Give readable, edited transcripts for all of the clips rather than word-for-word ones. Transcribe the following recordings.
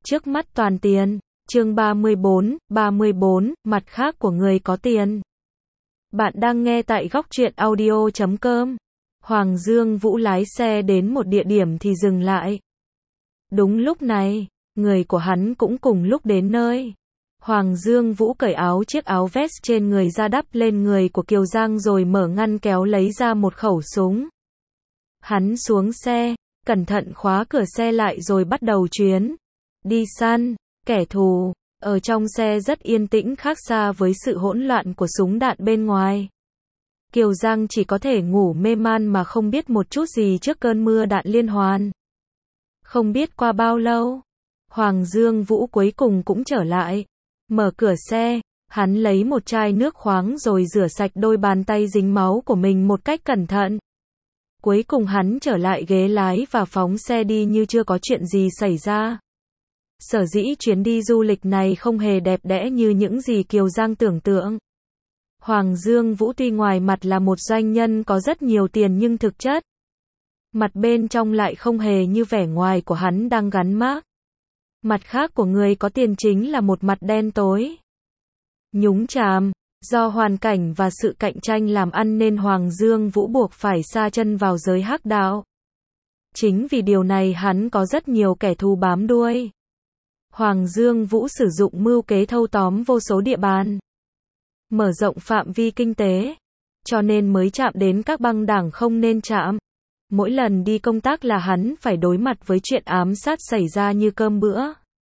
Trước mắt toàn tiền. Chương 34, mặt khác của người có tiền. Bạn đang nghe tại góc truyện audio.com. Hoàng Dương Vũ lái xe đến một địa điểm thì dừng lại. Đúng lúc này, người của hắn cũng cùng lúc đến nơi. Hoàng Dương Vũ cởi chiếc áo vest trên người ra đắp lên người của Kiều Giang rồi mở ngăn kéo lấy ra một khẩu súng. Hắn xuống xe, cẩn thận khóa cửa xe lại rồi bắt đầu chuyến đi săn kẻ thù. Ở trong xe rất yên tĩnh, khác xa với sự hỗn loạn của súng đạn bên ngoài. Kiều Giang chỉ có thể ngủ mê man mà không biết một chút gì trước cơn mưa đạn liên hoàn. Không biết qua bao lâu, Hoàng Dương Vũ cuối cùng cũng trở lại. Mở cửa xe, hắn lấy một chai nước khoáng rồi rửa sạch đôi bàn tay dính máu của mình một cách cẩn thận. Cuối cùng hắn trở lại ghế lái và phóng xe đi như chưa có chuyện gì xảy ra. Sở dĩ chuyến đi du lịch này không hề đẹp đẽ như những gì Kiều Giang tưởng tượng. Hoàng Dương Vũ tuy ngoài mặt là một doanh nhân có rất nhiều tiền nhưng thực chất, mặt bên trong lại không hề như vẻ ngoài của hắn đang gắn mác. Mặt khác của người có tiền chính là một mặt đen tối, nhúng chàm. Do hoàn cảnh và sự cạnh tranh làm ăn nên Hoàng Dương Vũ buộc phải sa chân vào giới hắc đạo. Chính vì điều này hắn có rất nhiều kẻ thù bám đuôi. Hoàng Dương Vũ sử dụng mưu kế thâu tóm vô số địa bàn, mở rộng phạm vi kinh tế, cho nên mới chạm đến các băng đảng không nên chạm. Mỗi lần đi công tác là hắn phải đối mặt với chuyện ám sát xảy ra như cơm bữa.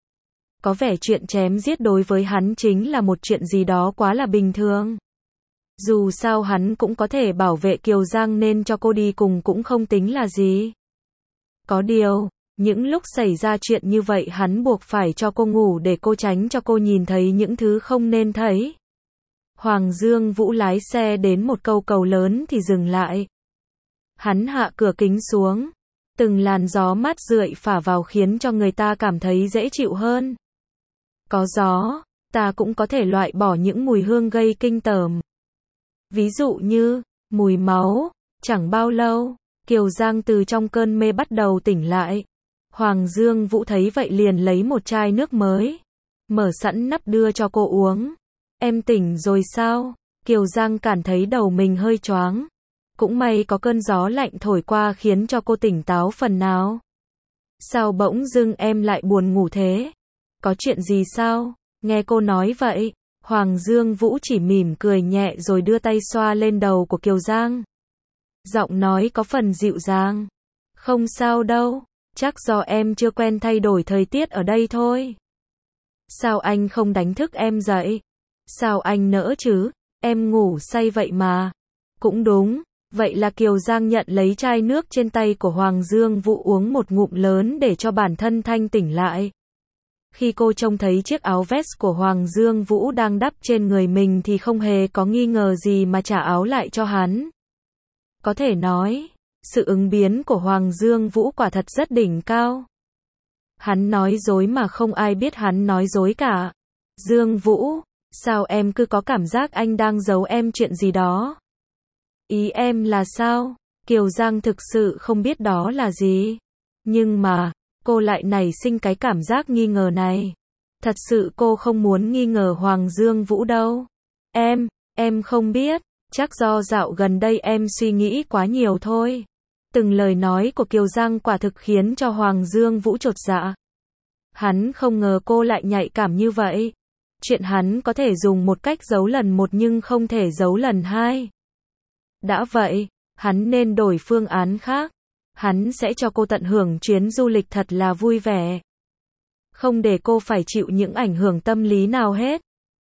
Có vẻ chuyện chém giết đối với hắn chính là một chuyện gì đó quá là bình thường. Dù sao hắn cũng có thể bảo vệ Kiều Giang nên cho cô đi cùng cũng không tính là gì. Có điều, những lúc xảy ra chuyện như vậy hắn buộc phải cho cô ngủ để cô tránh cho cô nhìn thấy những thứ không nên thấy. Hoàng Dương Vũ lái xe đến một cây cầu lớn thì dừng lại. Hắn hạ cửa kính xuống. Từng làn gió mát rượi phả vào khiến cho người ta cảm thấy dễ chịu hơn. Có gió, ta cũng có thể loại bỏ những mùi hương gây kinh tởm. Ví dụ như, mùi máu. Chẳng bao lâu, Kiều Giang từ trong cơn mê bắt đầu tỉnh lại. Hoàng Dương Vũ thấy vậy liền lấy một chai nước mới, mở sẵn nắp đưa cho cô uống. Em tỉnh rồi sao? Kiều Giang cảm thấy đầu mình hơi choáng. Cũng may có cơn gió lạnh thổi qua khiến cho cô tỉnh táo phần nào. Sao bỗng dưng em lại buồn ngủ thế? Có chuyện gì sao? Nghe cô nói vậy, Hoàng Dương Vũ chỉ mỉm cười nhẹ rồi đưa tay xoa lên đầu của Kiều Giang. Giọng nói có phần dịu dàng. Không sao đâu, chắc do em chưa quen thay đổi thời tiết ở đây thôi. Sao anh không đánh thức em dậy? Sao anh nỡ chứ? Em ngủ say vậy mà. Cũng đúng. Vậy là Kiều Giang nhận lấy chai nước trên tay của Hoàng Dương Vũ uống một ngụm lớn để cho bản thân thanh tỉnh lại. Khi cô trông thấy chiếc áo vest của Hoàng Dương Vũ đang đắp trên người mình thì không hề có nghi ngờ gì mà trả áo lại cho hắn. Có thể nói, sự ứng biến của Hoàng Dương Vũ quả thật rất đỉnh cao. Hắn nói dối mà không ai biết hắn nói dối cả. Dương Vũ, sao em cứ có cảm giác anh đang giấu em chuyện gì đó? Ý em là sao? Kiều Giang thực sự không biết đó là gì. Nhưng mà, cô lại nảy sinh cái cảm giác nghi ngờ này. Thật sự cô không muốn nghi ngờ Hoàng Dương Vũ đâu. Em không biết, chắc do dạo gần đây em suy nghĩ quá nhiều thôi. Từng lời nói của Kiều Giang quả thực khiến cho Hoàng Dương Vũ chột dạ. Hắn không ngờ cô lại nhạy cảm như vậy. Chuyện hắn có thể dùng một cách giấu lần một nhưng không thể giấu lần hai. Đã vậy, hắn nên đổi phương án khác. Hắn sẽ cho cô tận hưởng chuyến du lịch thật là vui vẻ. Không để cô phải chịu những ảnh hưởng tâm lý nào hết.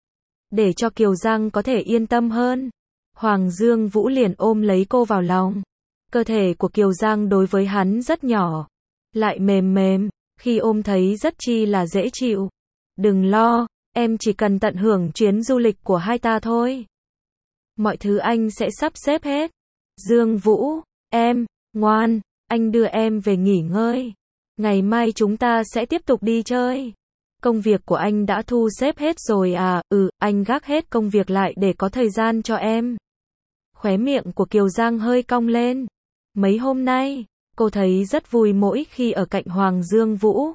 Để cho Kiều Giang có thể yên tâm hơn, Hoàng Dương Vũ liền ôm lấy cô vào lòng. Cơ thể của Kiều Giang đối với hắn rất nhỏ, lại mềm mềm, khi ôm thấy rất chi là dễ chịu. Đừng lo, em chỉ cần tận hưởng chuyến du lịch của hai ta thôi. Mọi thứ anh sẽ sắp xếp hết. Dương Vũ, em, ngoan, anh đưa em về nghỉ ngơi. Ngày mai chúng ta sẽ tiếp tục đi chơi. Công việc của anh đã thu xếp hết rồi à? Anh gác hết công việc lại để có thời gian cho em. Khóe miệng của Kiều Giang hơi cong lên. Mấy hôm nay, cô thấy rất vui mỗi khi ở cạnh Hoàng Dương Vũ.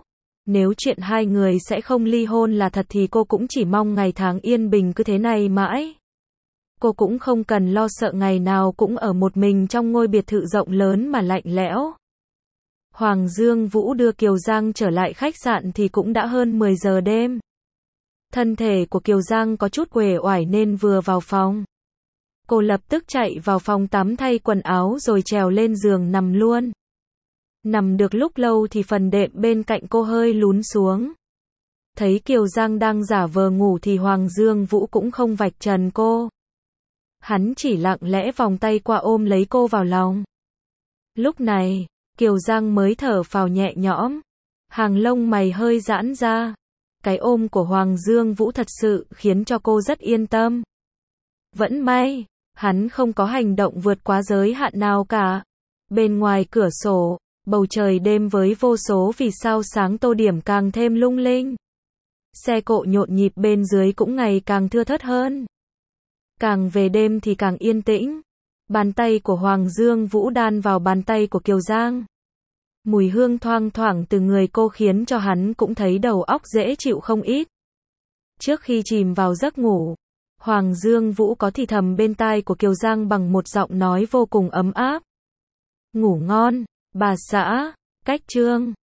Nếu chuyện hai người sẽ không ly hôn là thật thì cô cũng chỉ mong ngày tháng yên bình cứ thế này mãi. Cô cũng không cần lo sợ ngày nào cũng ở một mình trong ngôi biệt thự rộng lớn mà lạnh lẽo. Hoàng Dương Vũ đưa Kiều Giang trở lại khách sạn thì cũng đã hơn 10 giờ đêm. Thân thể của Kiều Giang có chút uể oải nên vừa vào phòng, cô lập tức chạy vào phòng tắm thay quần áo rồi trèo lên giường nằm luôn. Nằm được lúc lâu thì phần đệm bên cạnh cô hơi lún xuống. Thấy Kiều Giang đang giả vờ ngủ thì Hoàng Dương Vũ cũng không vạch trần cô. Hắn chỉ lặng lẽ vòng tay qua ôm lấy cô vào lòng. Lúc này, Kiều Giang mới thở phào nhẹ nhõm. Hàng lông mày hơi giãn ra. Cái ôm của Hoàng Dương Vũ thật sự khiến cho cô rất yên tâm. Vẫn may, hắn không có hành động vượt quá giới hạn nào cả. Bên ngoài cửa sổ, bầu trời đêm với vô số vì sao sáng tô điểm càng thêm lung linh. Xe cộ nhộn nhịp bên dưới cũng ngày càng thưa thớt hơn. Càng về đêm thì càng yên tĩnh. Bàn tay của Hoàng Dương Vũ đan vào bàn tay của Kiều Giang. Mùi hương thoang thoảng từ người cô khiến cho hắn cũng thấy đầu óc dễ chịu không ít. Trước khi chìm vào giấc ngủ, Hoàng Dương Vũ có thì thầm bên tai của Kiều Giang bằng một giọng nói vô cùng ấm áp. Ngủ ngon, bà xã, cách chương.